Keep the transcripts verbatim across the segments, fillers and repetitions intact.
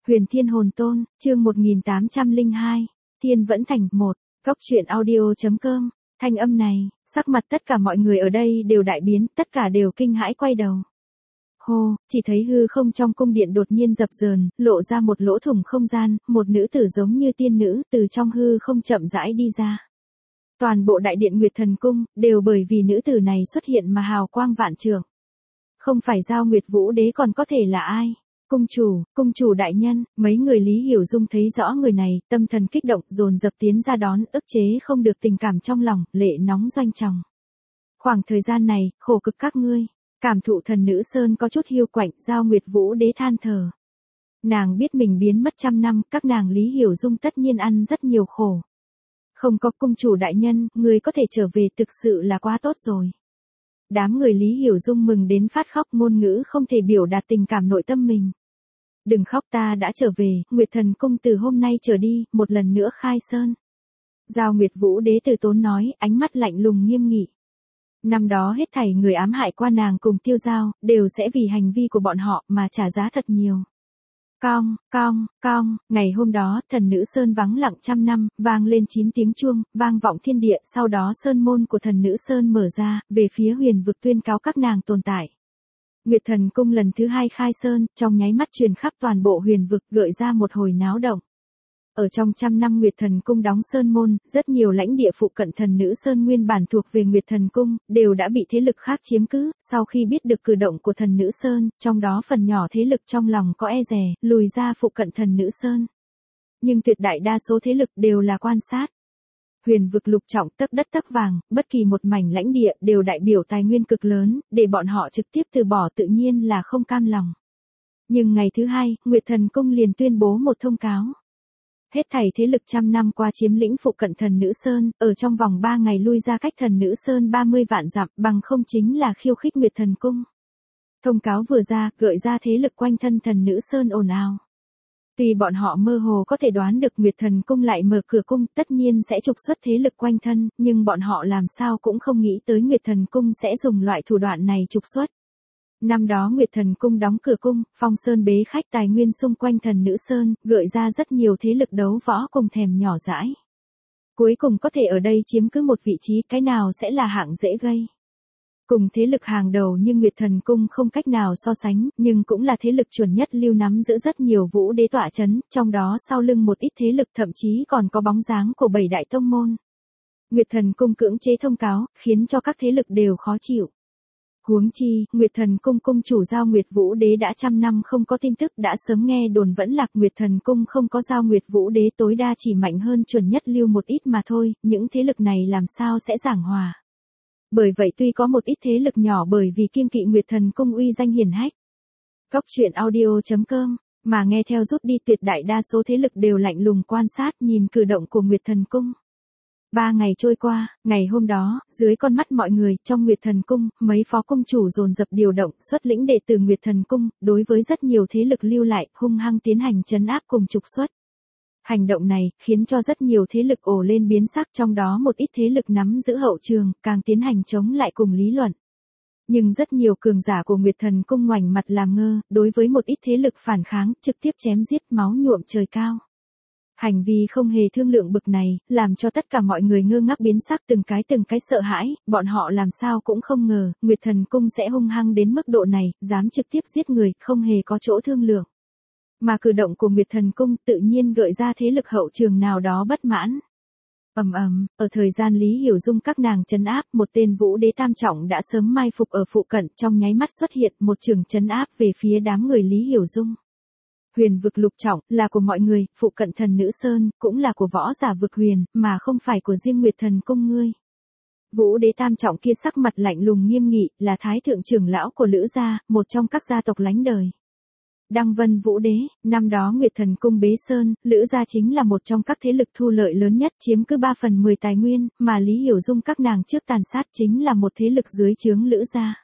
Huyền Thiên Hồn Tôn, chương một nghìn tám trăm lẻ hai, Thiên Vẫn Thành một, góc truyện audio.com, thanh âm này, sắc mặt tất cả mọi người ở đây đều đại biến, tất cả đều kinh hãi quay đầu. Hô, chỉ thấy hư không trong cung điện đột nhiên dập dờn, lộ ra một lỗ thủng không gian, một nữ tử giống như tiên nữ, từ trong hư không chậm rãi đi ra. Toàn bộ đại điện Nguyệt Thần Cung, đều bởi vì nữ tử này xuất hiện mà hào quang vạn trượng. Không phải Giao Nguyệt Vũ Đế còn có thể là ai? Cung chủ, cung chủ đại nhân, mấy người Lý Hiểu Dung thấy rõ người này, tâm thần kích động, dồn dập tiến ra đón, ức chế không được tình cảm trong lòng, lệ nóng doanh tròng. Khoảng thời gian này, khổ cực các ngươi. Cảm thụ thần nữ Sơn có chút hiu quạnh, Giao Nguyệt Vũ Đế than thở. Nàng biết mình biến mất trăm năm, các nàng Lý Hiểu Dung tất nhiên ăn rất nhiều khổ. Không có cung chủ đại nhân, người có thể trở về thực sự là quá tốt rồi. Đám người Lý Hiểu Dung mừng đến phát khóc, ngôn ngữ không thể biểu đạt tình cảm nội tâm mình. Đừng khóc, ta đã trở về, Nguyệt Thần Cung từ hôm nay trở đi, một lần nữa khai sơn. Giao Nguyệt Vũ Đế từ tốn nói, ánh mắt lạnh lùng nghiêm nghị. Năm đó hết thảy người ám hại qua nàng cùng Tiêu Giao, đều sẽ vì hành vi của bọn họ mà trả giá thật nhiều. Cong, cong, cong, ngày hôm đó, thần nữ Sơn vắng lặng trăm năm, vang lên chín tiếng chuông, vang vọng thiên địa, sau đó Sơn môn của thần nữ Sơn mở ra, về phía huyền vực tuyên cáo các nàng tồn tại. Nguyệt Thần Cung lần thứ hai khai sơn, trong nháy mắt truyền khắp toàn bộ huyền vực, gợi ra một hồi náo động. Ở trong trăm năm Nguyệt Thần Cung đóng sơn môn, rất nhiều lãnh địa phụ cận thần nữ Sơn nguyên bản thuộc về Nguyệt Thần Cung, đều đã bị thế lực khác chiếm cứ, sau khi biết được cử động của thần nữ Sơn, trong đó phần nhỏ thế lực trong lòng có e dè, lùi ra phụ cận thần nữ Sơn. Nhưng tuyệt đại đa số thế lực đều là quan sát. Huyền vực lục trọng tấc đất tấc vàng, bất kỳ một mảnh lãnh địa đều đại biểu tài nguyên cực lớn, để bọn họ trực tiếp từ bỏ tự nhiên là không cam lòng. Nhưng ngày thứ hai, Nguyệt Thần Cung liền tuyên bố một thông cáo. Hết thảy thế lực trăm năm qua chiếm lĩnh phụ cận thần nữ Sơn, ở trong vòng ba ngày lui ra cách thần nữ Sơn ba mươi vạn dặm, bằng không chính là khiêu khích Nguyệt Thần Cung. Thông cáo vừa ra, gợi ra thế lực quanh thân thần nữ Sơn ồn ào. Tuy bọn họ mơ hồ có thể đoán được Nguyệt Thần Cung lại mở cửa cung, tất nhiên sẽ trục xuất thế lực quanh thân, nhưng bọn họ làm sao cũng không nghĩ tới Nguyệt Thần Cung sẽ dùng loại thủ đoạn này trục xuất. Năm đó Nguyệt Thần Cung đóng cửa cung, phong sơn bế khách, tài nguyên xung quanh thần nữ Sơn, gợi ra rất nhiều thế lực đấu võ cùng thèm nhỏ dãi. Cuối cùng có thể ở đây chiếm cứ một vị trí, cái nào sẽ là hạng dễ gây. Cùng thế lực hàng đầu nhưng Nguyệt Thần Cung không cách nào so sánh, nhưng cũng là thế lực chuẩn nhất lưu nắm giữ rất nhiều vũ đế tọa chấn, trong đó sau lưng một ít thế lực thậm chí còn có bóng dáng của bảy đại tông môn. Nguyệt Thần Cung cưỡng chế thông cáo, khiến cho các thế lực đều khó chịu. Huống chi, Nguyệt Thần Cung cung chủ Giao Nguyệt Vũ Đế đã trăm năm không có tin tức, đã sớm nghe đồn vẫn lạc Nguyệt Thần Cung không có Giao Nguyệt Vũ Đế tối đa chỉ mạnh hơn chuẩn nhất lưu một ít mà thôi, những thế lực này làm sao sẽ giảng hòa. Bởi vậy tuy có một ít thế lực nhỏ bởi vì kiêng kỵ Nguyệt Thần Cung uy danh hiển hách. Góc truyện audio.com, mà nghe theo rút đi tuyệt đại đa số thế lực đều lạnh lùng quan sát nhìn cử động của Nguyệt Thần Cung. Ba ngày trôi qua, ngày hôm đó, dưới con mắt mọi người, trong Nguyệt Thần Cung, mấy phó cung chủ dồn dập điều động, xuất lĩnh đệ tử Nguyệt Thần Cung, đối với rất nhiều thế lực lưu lại, hung hăng tiến hành trấn áp cùng trục xuất. Hành động này, khiến cho rất nhiều thế lực ồ lên biến sắc, trong đó một ít thế lực nắm giữ hậu trường, càng tiến hành chống lại cùng lý luận. Nhưng rất nhiều cường giả của Nguyệt Thần Cung ngoảnh mặt làm ngơ, đối với một ít thế lực phản kháng, trực tiếp chém giết máu nhuộm trời cao. Hành vi không hề thương lượng bực này, làm cho tất cả mọi người ngơ ngác biến sắc, từng cái từng cái sợ hãi, bọn họ làm sao cũng không ngờ, Nguyệt Thần Cung sẽ hung hăng đến mức độ này, dám trực tiếp giết người, không hề có chỗ thương lượng. Mà cử động của Nguyệt Thần Cung tự nhiên gợi ra thế lực hậu trường nào đó bất mãn. Ầm ầm, ở thời gian Lý Hiểu Dung các nàng trấn áp, một tên vũ đế tam trọng đã sớm mai phục ở phụ cận, trong nháy mắt xuất hiện một trường trấn áp về phía đám người Lý Hiểu Dung. Huyền vực lục trọng, là của mọi người, phụ cận thần nữ Sơn, cũng là của võ giả vực huyền, mà không phải của riêng Nguyệt Thần Cung ngươi. Vũ đế tam trọng kia sắc mặt lạnh lùng nghiêm nghị, là thái thượng trưởng lão của Lữ gia, một trong các gia tộc lánh đời. Đăng Vân Vũ Đế, năm đó Nguyệt Thần Cung bế sơn, Lữ gia chính là một trong các thế lực thu lợi lớn nhất, chiếm cứ ba phần mười tài nguyên, mà Lý Hiểu Dung các nàng trước tàn sát chính là một thế lực dưới trướng Lữ gia.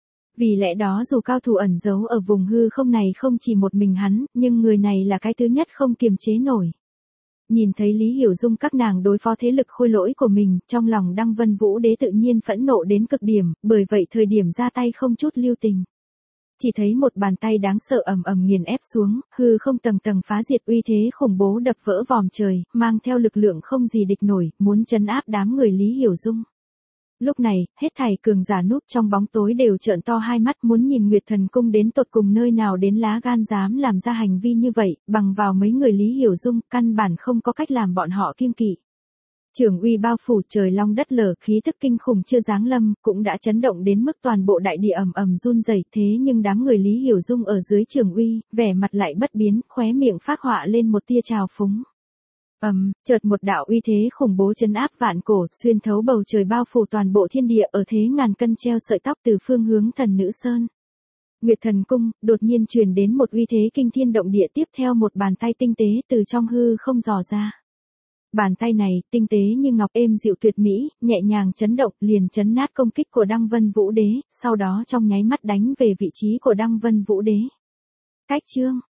Vì lẽ đó dù cao thủ ẩn giấu ở vùng hư không này không chỉ một mình hắn, nhưng người này là cái thứ nhất không kiềm chế nổi. Nhìn thấy Lý Hiểu Dung các nàng đối phó thế lực khôi lỗi của mình, trong lòng Đăng Vân Vũ Đế tự nhiên phẫn nộ đến cực điểm, bởi vậy thời điểm ra tay không chút lưu tình. Chỉ thấy một bàn tay đáng sợ ầm ầm nghiền ép xuống, hư không tầng tầng phá diệt, uy thế khủng bố đập vỡ vòm trời, mang theo lực lượng không gì địch nổi, muốn trấn áp đám người Lý Hiểu Dung. Lúc này, hết thảy cường giả núp trong bóng tối đều trợn to hai mắt, muốn nhìn Nguyệt Thần Cung đến tột cùng nơi nào đến lá gan dám làm ra hành vi như vậy, bằng vào mấy người Lý Hiểu Dung, căn bản không có cách làm bọn họ kiêng kỵ. Trường uy bao phủ, trời long đất lở, khí tức kinh khủng chưa giáng lâm, cũng đã chấn động đến mức toàn bộ đại địa ầm ầm run rẩy, thế nhưng đám người Lý Hiểu Dung ở dưới trường uy, vẻ mặt lại bất biến, khóe miệng phác họa lên một tia trào phúng. Ầm, um, chợt một đạo uy thế khủng bố chấn áp vạn cổ, xuyên thấu bầu trời bao phủ toàn bộ thiên địa, ở thế ngàn cân treo sợi tóc từ phương hướng Thần Nữ Sơn. Nguyệt Thần Cung, đột nhiên truyền đến một uy thế kinh thiên động địa, tiếp theo một bàn tay tinh tế từ trong hư không dò ra. Bàn tay này, tinh tế như ngọc, êm dịu tuyệt mỹ, nhẹ nhàng chấn động, liền chấn nát công kích của Đăng Vân Vũ Đế, sau đó trong nháy mắt đánh về vị trí của Đăng Vân Vũ Đế. Cách chương